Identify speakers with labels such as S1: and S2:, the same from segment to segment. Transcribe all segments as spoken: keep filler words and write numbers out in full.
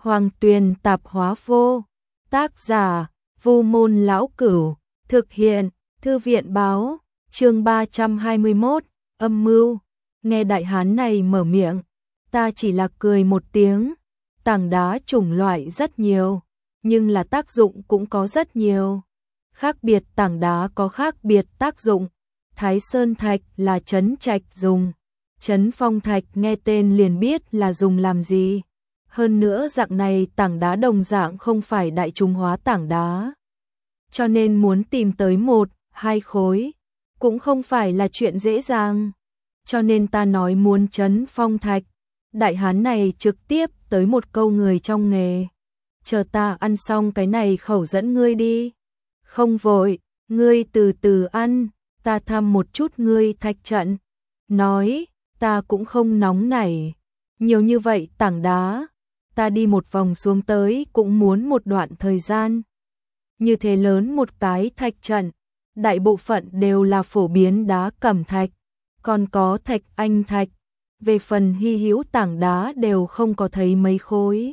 S1: Hoàng Tuyền Tạp Hóa Vô. Tác giả: Vu Môn Lão Cửu. Thực hiện: Thư viện báo. Chương ba trăm hai mươi mốt, âm mưu. Nghe đại hán này mở miệng, ta chỉ là cười một tiếng. Tảng đá chủng loại rất nhiều, nhưng là tác dụng cũng có rất nhiều. Khác biệt tảng đá có khác biệt tác dụng. Thái Sơn Thạch là trấn trạch dùng, Trấn Phong Thạch nghe tên liền biết là dùng làm gì. Hơn nữa dạng này tảng đá đồng dạng không phải đại trùng hóa tảng đá, cho nên muốn tìm tới một, hai khối cũng không phải là chuyện dễ dàng. Cho nên ta nói muốn Trấn Phong Thạch. Đại hán này trực tiếp tới một câu người trong nghề. Chờ ta ăn xong cái này khẩu dẫn ngươi đi. Không vội, ngươi từ từ ăn, ta thăm một chút ngươi thạch trận. Nói, ta cũng không nóng nảy. Nhiều như vậy tảng đá, ta đi một vòng xuống tới cũng muốn một đoạn thời gian. Như thế lớn một cái thạch trận, đại bộ phận đều là phổ biến đá cẩm thạch, còn có thạch anh thạch. Về phần hy hữu tảng đá đều không có thấy mấy khối.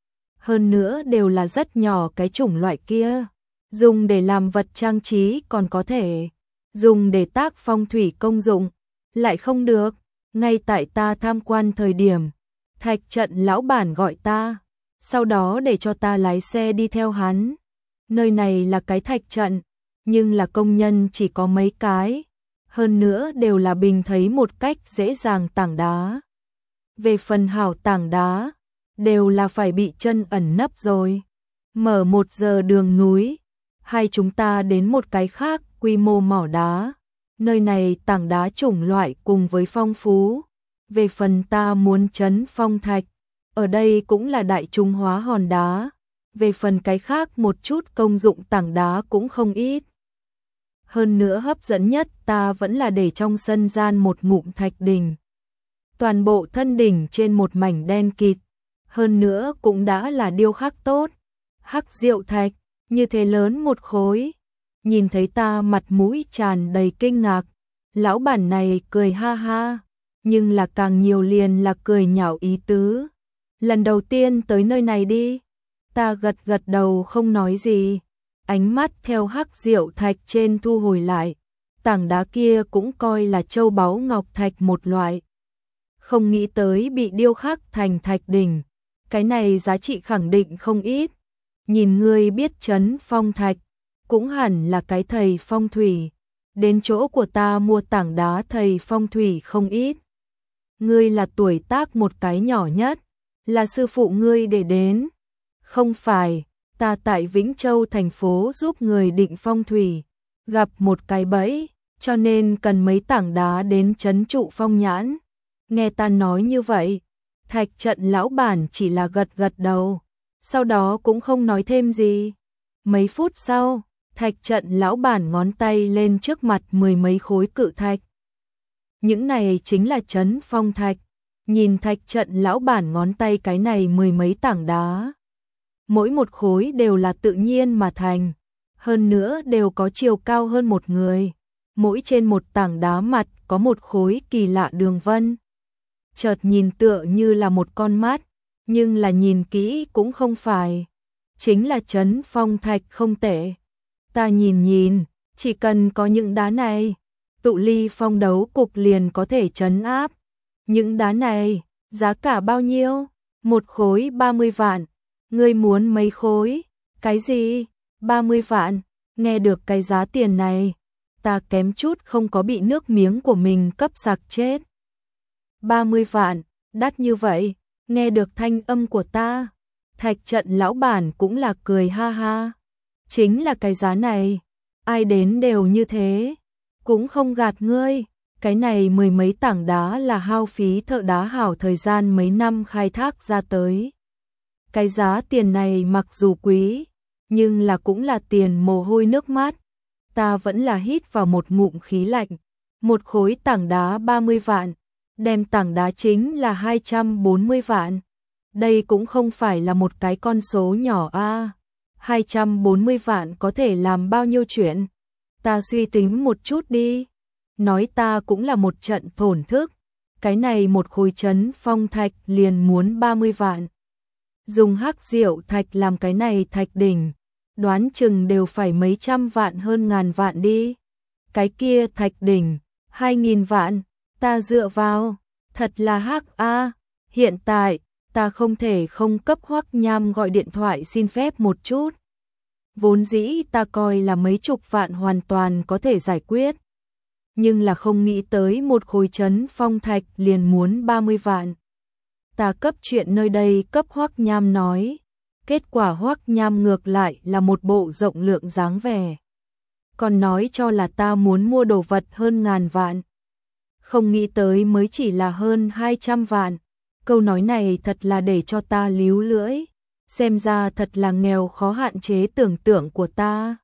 S1: Hơn nữa đều là rất nhỏ cái chủng loại kia. Dùng để làm vật trang trí còn có thể, dùng để tác phong thủy công dụng lại không được. Ngay tại ta tham quan thời điểm, thạch trận lão bản gọi ta, sau đó để cho ta lái xe đi theo hắn. Nơi này là cái thạch trận, nhưng là công nhân chỉ có mấy cái. Hơn nữa đều là bình thấy một cách dễ dàng tảng đá. Về phần hảo tảng đá, đều là phải bị chân ẩn nấp rồi. Mở một giờ đường núi, hai chúng ta đến một cái khác quy mô mỏ đá. Nơi này tảng đá chủng loại cùng với phong phú. Về phần ta muốn Trấn Phong Thạch, ở đây cũng là đại trung hóa hòn đá. Về phần cái khác một chút công dụng tảng đá cũng không ít. Hơn nữa hấp dẫn nhất ta vẫn là để trong sân gian một ngụm thạch đỉnh. Toàn bộ thân đỉnh trên một mảnh đen kịt, hơn nữa cũng đã là điêu khắc tốt. Hắc diệu thạch, như thế lớn một khối. Nhìn thấy ta mặt mũi tràn đầy kinh ngạc, lão bản này cười ha ha, nhưng là càng nhiều liền là cười nhạo ý tứ. Lần đầu tiên tới nơi này đi. Ta gật gật đầu không nói gì. Ánh mắt theo hắc diệu thạch trên thu hồi lại. Tảng đá kia cũng coi là châu báu ngọc thạch một loại. Không nghĩ tới bị điêu khắc thành thạch đỉnh. Cái này giá trị khẳng định không ít. Nhìn ngươi biết Trấn Phong Thạch, cũng hẳn là cái thầy phong thủy. Đến chỗ của ta mua tảng đá thầy phong thủy không ít. Ngươi là tuổi tác một cái nhỏ nhất, là sư phụ ngươi để đến. Không phải, ta tại Vĩnh Châu thành phố giúp người định phong thủy, gặp một cái bẫy, cho nên cần mấy tảng đá đến trấn trụ phong nhãn. Nghe ta nói như vậy, thạch trận lão bản chỉ là gật gật đầu, sau đó cũng không nói thêm gì. Mấy phút sau, thạch trận lão bản ngón tay lên trước mặt mười mấy khối cự thạch. Những này chính là Trấn Phong Thạch. Nhìn thạch trận lão bản ngón tay cái này mười mấy tảng đá. Mỗi một khối đều là tự nhiên mà thành, hơn nữa đều có chiều cao hơn một người. Mỗi trên một tảng đá mặt có một khối kỳ lạ đường vân. Chợt nhìn tựa như là một con mắt, nhưng là nhìn kỹ cũng không phải. Chính là Trấn Phong Thạch không tệ. Ta nhìn nhìn, chỉ cần có những đá này, tụ ly phong đấu cục liền có thể trấn áp. Những đá này, giá cả bao nhiêu? Một khối ba mươi vạn. Ngươi muốn mấy khối? Cái gì? ba mươi vạn. Nghe được cái giá tiền này, ta kém chút không có bị nước miếng của mình cấp sặc chết. ba mươi vạn, đắt như vậy. Nghe được thanh âm của ta, thạch trận lão bản cũng là cười ha ha. Chính là cái giá này, ai đến đều như thế, cũng không gạt ngươi. Cái này mười mấy tảng đá là hao phí thợ đá hảo thời gian mấy năm khai thác ra tới. Cái giá tiền này mặc dù quý, nhưng là cũng là tiền mồ hôi nước mắt. Ta vẫn là hít vào một ngụm khí lạnh. Một khối tảng đá ba mươi vạn, đem tảng đá chính là hai trăm bốn mươi vạn. Đây cũng không phải là một cái con số nhỏ a. À. hai trăm bốn mươi vạn có thể làm bao nhiêu chuyện? Ta suy tính một chút đi. Nói ta cũng là một trận thổn thức. Cái này một khối Trấn Phong Thạch liền muốn ba mươi vạn. Dùng hắc diệu thạch làm cái này thạch đỉnh, đoán chừng đều phải mấy trăm vạn hơn ngàn vạn đi. Cái kia thạch đỉnh, hai nghìn vạn, ta dựa vào, thật là hắc a. Hiện tại, ta không thể không cấp Hoắc Nham gọi điện thoại xin phép một chút. Vốn dĩ ta coi là mấy chục vạn hoàn toàn có thể giải quyết. Nhưng là không nghĩ tới một khối trấn phong thạch liền muốn ba mươi vạn. Ta cấp chuyện nơi đây cấp Hoắc Nham nói. Kết quả Hoắc Nham ngược lại là một bộ rộng lượng dáng vẻ. Còn nói cho là ta muốn mua đồ vật hơn ngàn vạn. Không nghĩ tới mới chỉ là hơn hai trăm vạn. Câu nói này thật là để cho ta líu lưỡi. Xem ra thật là nghèo khó hạn chế tưởng tượng của ta.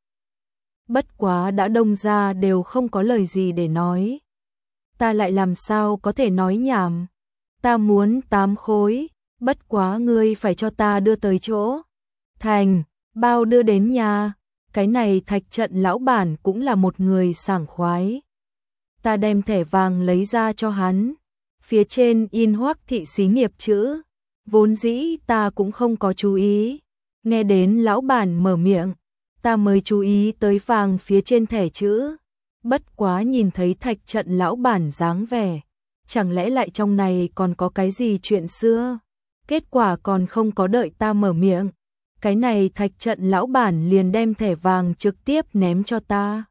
S1: Bất quá đã đông ra đều không có lời gì để nói. Ta lại làm sao có thể nói nhảm. Ta muốn tám khối, bất quá ngươi phải cho ta đưa tới chỗ. Thành, bao đưa đến nhà. Cái này thạch trận lão bản cũng là một người sảng khoái. Ta đem thẻ vàng lấy ra cho hắn. Phía trên in Hoắc thị xí nghiệp chữ. Vốn dĩ ta cũng không có chú ý. Nghe đến lão bản mở miệng, ta mới chú ý tới vàng phía trên thẻ chữ. Bất quá nhìn thấy thạch trận lão bản dáng vẻ. Chẳng lẽ lại trong này còn có cái gì chuyện xưa? Kết quả còn không có đợi ta mở miệng. Cái này thạch trận lão bản liền đem thẻ vàng trực tiếp ném cho ta.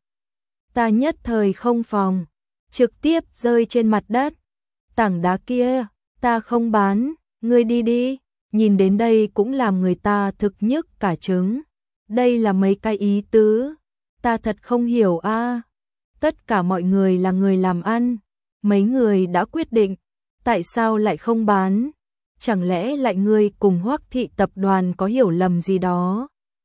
S1: Ta nhất thời không phòng, trực tiếp rơi trên mặt đất. Tảng đá kia, ta không bán, ngươi đi đi. Nhìn đến đây cũng làm người ta thực nhức cả trứng. Đây là mấy cái ý tứ, ta thật không hiểu a. Tất cả mọi người là người làm ăn, mấy người đã quyết định, tại sao lại không bán? Chẳng lẽ lại ngươi cùng Hoắc thị tập đoàn có hiểu lầm gì đó?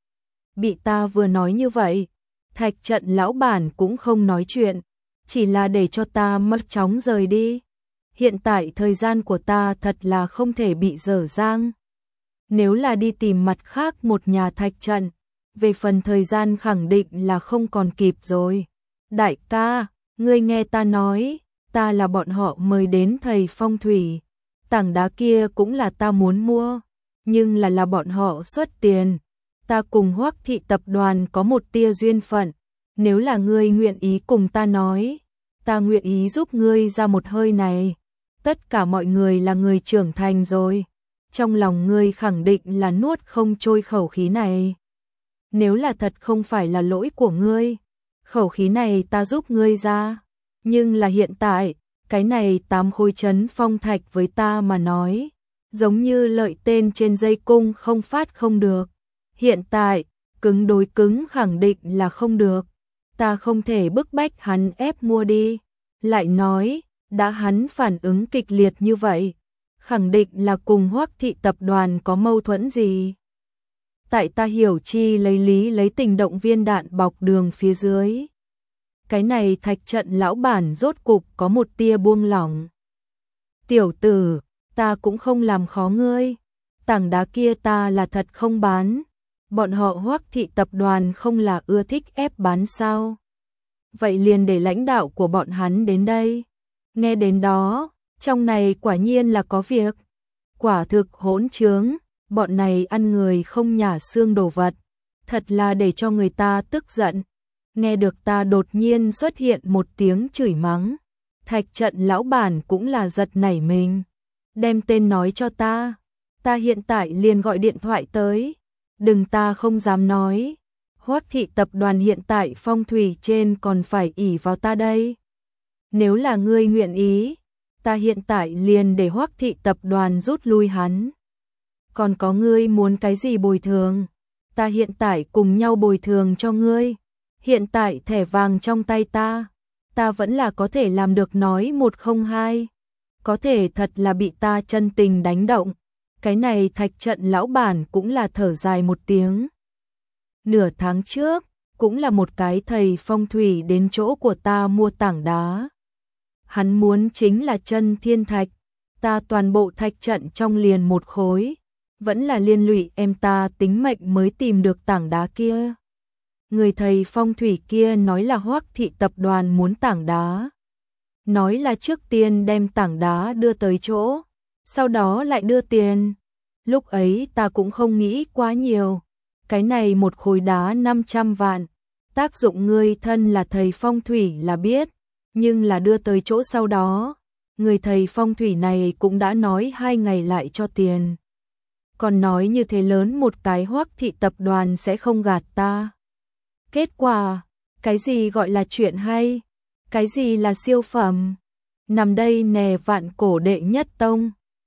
S1: Bị ta vừa nói như vậy, thạch trận lão bản cũng không nói chuyện, chỉ là để cho ta mất chóng rời đi. Hiện tại thời gian của ta thật là không thể bị dở dang. Nếu là đi tìm mặt khác một nhà thạch trận, về phần thời gian khẳng định là không còn kịp rồi. Đại ca, ngươi nghe ta nói, ta là bọn họ mời đến thầy phong thủy. Tảng đá kia cũng là ta muốn mua, nhưng là là bọn họ xuất tiền. Ta cùng Hoắc thị tập đoàn có một tia duyên phận. Nếu là ngươi nguyện ý cùng ta nói, ta nguyện ý giúp ngươi ra một hơi này. Tất cả mọi người là người trưởng thành rồi. Trong lòng ngươi khẳng định là nuốt không trôi khẩu khí này. Nếu là thật không phải là lỗi của ngươi, khẩu khí này ta giúp ngươi ra. Nhưng là hiện tại, cái này tám khối trấn phong thạch với ta mà nói, giống như lợi tên trên dây cung không phát không được. Hiện tại, cứng đối cứng khẳng định là không được. Ta không thể bức bách hắn ép mua đi. Lại nói, đã hắn phản ứng kịch liệt như vậy, khẳng định là cùng Hoắc thị tập đoàn có mâu thuẫn gì. Tại ta hiểu chi lấy lý lấy tình động viên đạn bọc đường phía dưới. Cái này thạch trận lão bản rốt cục có một tia buông lỏng. Tiểu tử, ta cũng không làm khó ngươi. Tảng đá kia ta là thật không bán. Bọn họ Hoắc thị tập đoàn không là ưa thích ép bán sao? Vậy liền để lãnh đạo của bọn hắn đến đây. Nghe đến đó, trong này quả nhiên là có việc. Quả thực hỗn trướng, bọn này ăn người không nhả xương đồ vật. Thật là để cho người ta tức giận. Nghe được ta đột nhiên xuất hiện một tiếng chửi mắng. Thạch trận lão bản cũng là giật nảy mình. Đem tên nói cho ta. Ta hiện tại liền gọi điện thoại tới. Đừng, ta không dám nói. Hoắc thị tập đoàn hiện tại phong thủy trên còn phải ỷ vào ta đây. Nếu là ngươi nguyện ý, ta hiện tại liền để Hoắc thị tập đoàn rút lui hắn. Còn có ngươi muốn cái gì bồi thường? Ta hiện tại cùng nhau bồi thường cho ngươi. Hiện tại thẻ vàng trong tay ta, ta vẫn là có thể làm được nói một không hai. Có thể thật là bị ta chân tình đánh động. Cái này thạch trận lão bản cũng là thở dài một tiếng. Nửa tháng trước, cũng là một cái thầy phong thủy đến chỗ của ta mua tảng đá. Hắn muốn chính là chân thiên thạch. Ta toàn bộ thạch trận trong liền một khối. Vẫn là liên lụy em ta tính mệnh mới tìm được tảng đá kia. Người thầy phong thủy kia nói là Hoắc thị tập đoàn muốn tảng đá. Nói là trước tiên đem tảng đá đưa tới chỗ, sau đó lại đưa tiền. Lúc ấy ta cũng không nghĩ quá nhiều. Cái này một khối đá năm trăm vạn. Tác dụng ngươi thân là thầy phong thủy là biết. Nhưng là đưa tới chỗ sau đó. Người thầy phong thủy này cũng đã nói hai ngày lại cho tiền. Còn nói như thế lớn một cái Hoắc thị tập đoàn sẽ không gạt ta. Kết quả, cái gì gọi là chuyện hay? Cái gì là siêu phẩm? Nằm đây nè vạn cổ đệ nhất tông.